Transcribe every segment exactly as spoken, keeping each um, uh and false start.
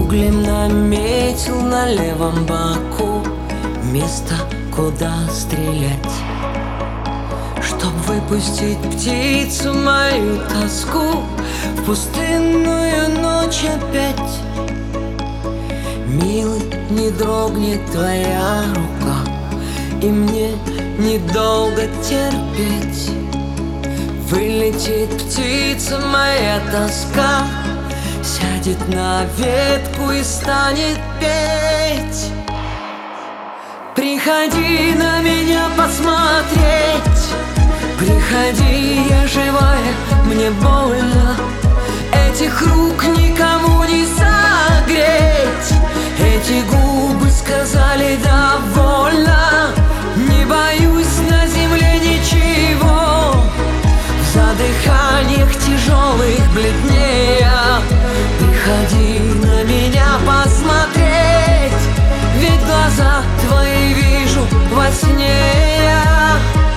углем наметил на левом боку место, куда стрелять, чтоб выпустить птицу мою тоску в пустынную ночь опять. Милый, не дрогнет твоя рука, и мне недолго терпеть. Вылетит птица моя тоска, сядет на ветку и станет петь. Приходи на меня посмотреть, приходи, я живая, мне больно. Этих рук никому не согреть, эти губы сказали довольно. Не боюсь на земле ничего, в задыханиях тяжелых бледнея. Приходи на меня посмотреть, ведь глаза твои вижу во сне я.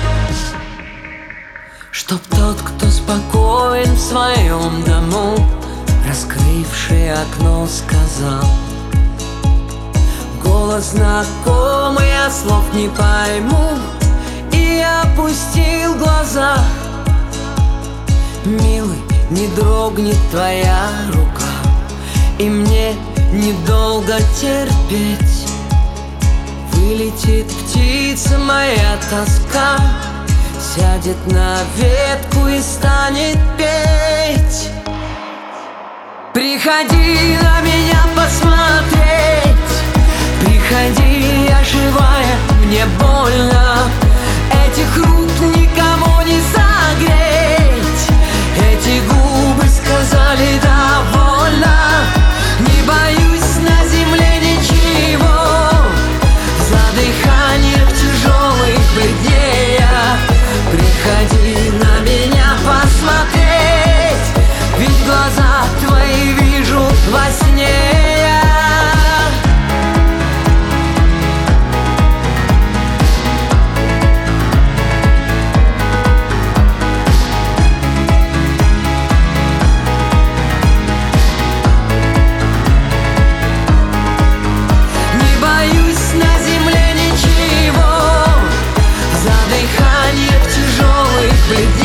Чтоб тот, кто спокоен в своем дому, раскрывший окно, сказал голос знакомый, я слов не пойму, и опустил глаза. Милый, не дрогнет твоя рука, и мне недолго терпеть. Вылетит птица моя тоска, сядет на ветку и станет петь. Приходи на меня посмотреть, приходи, я живая, мне больно. Этих рук никому не согреть, эти губы сказали довольно. Не боюсь на земле ничего, в задыханиях тяжелых бледнея. Приходи на меня посмотреть, ведь глаза твои вижу во сне я. Не боюсь на земле ничего, в задыханиях тяжелых бледнея.